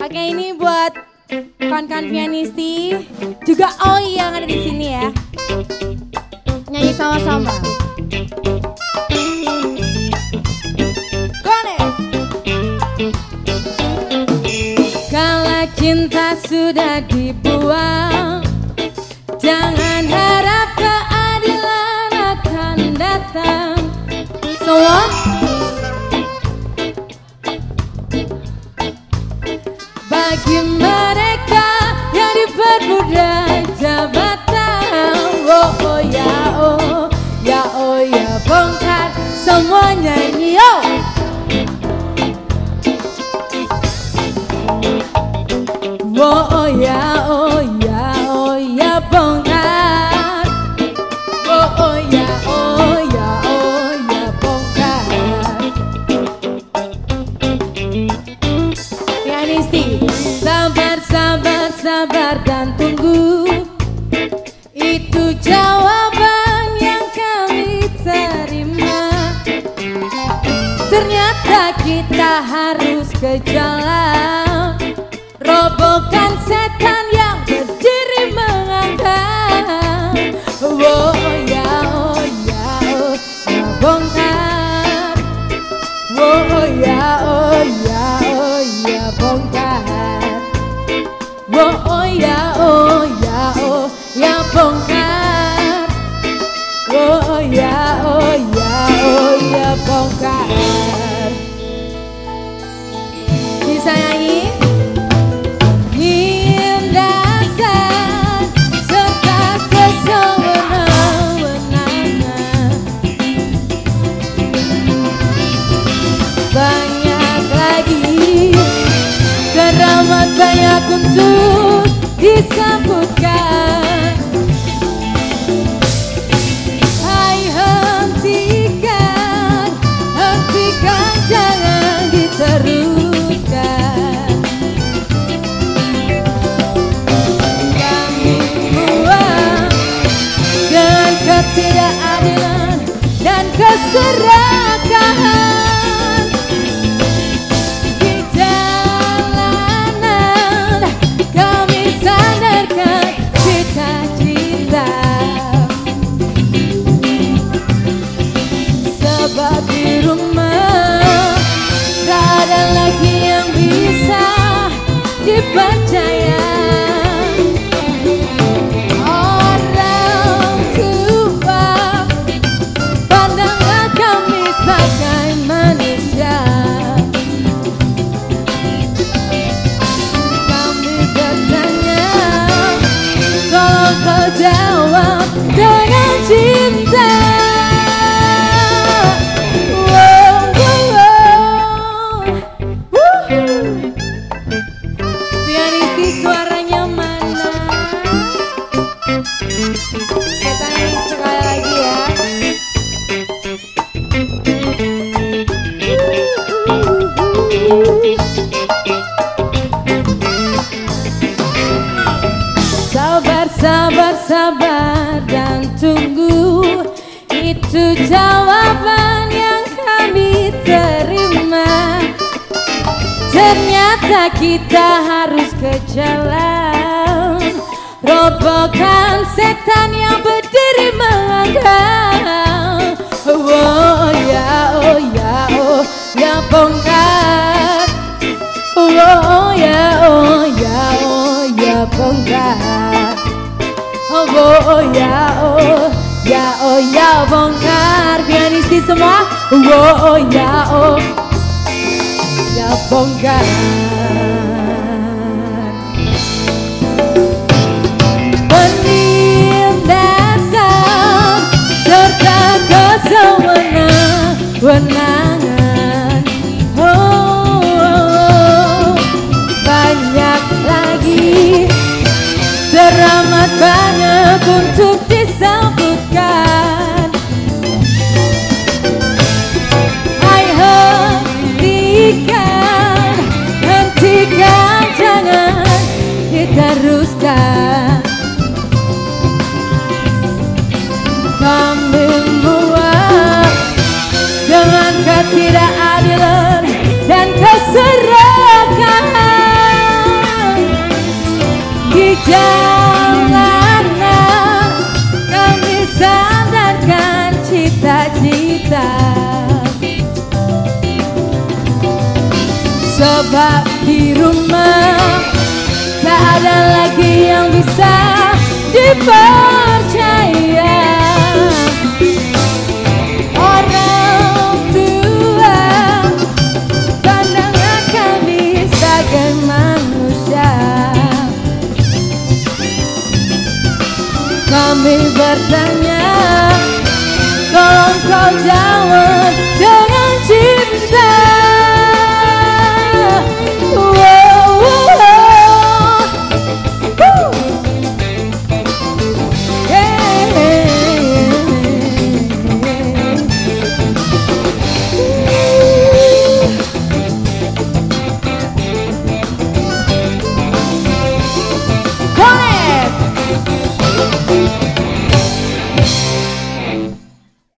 Pakai ini buat kawan-kawan pianisti, juga Oi yang ada di sini ya. Nyanyi sama-sama. Gone. Kala cinta sudah dibuang, jangan harap keadilan akan datang. Semua bagi mereka yang diperbudak jabatan. Oh ya oh ya oh ya, bongkar semuanya ini yo. Oh ya oh ya oh ya, bongkar. Oh ya oh ya oh ya, bongkar. Pianisti, sabar sabar sabar dan tunggu, itu jawaban yang kami terima. Ternyata kita harus ke jalan, robohkan setan yang berdiri mengangkat. Oh ya oh ya oh ya, bongkar. Oh ya oh ya oh ya, bongkar. Oh ya oh ya oh ya, bongkar. Oh ya oh ya oh ya, bongkar. Bisa nyanyi? Banyak untuk disambutkan. Hai, hentikan, hentikan, jangan diteruskan. Kami buang dengan ketidakadilan dan keserakahan. Sebab di rumah tak ada lagi yang bisa dipercaya. Orang tua, pandanglah kami sebagai manusia. Kami bertanya, tolong kau jawab dengan cinta. Suaranya mana? Kita nyanyi sekali lagi ya. Sabar, sabar, sabar dan tunggu, itu jawaban yang kami terima. Ternyata kita harus ke jalan, robohkan setan yang berdiri melangkah. Oh ya oh ya oh ya, bongkar. Oh ya oh ya oh ya, bongkar. Oh ya oh ya oh ya, bongkar. Pianisti semua. Oh ya oh ya, bongkar. Penindasan serta kesewenang-wenangan. Oh, banyak lagi, teramat banyak untuk disebutkan. Hentikan, jangan diteruskan. Kami muak dengan kata Sebab di rumah tak ada lagi yang bisa dipercaya. Orang tua pandangan kami sebagai manusia. Kami bertanya, tolong kau jawab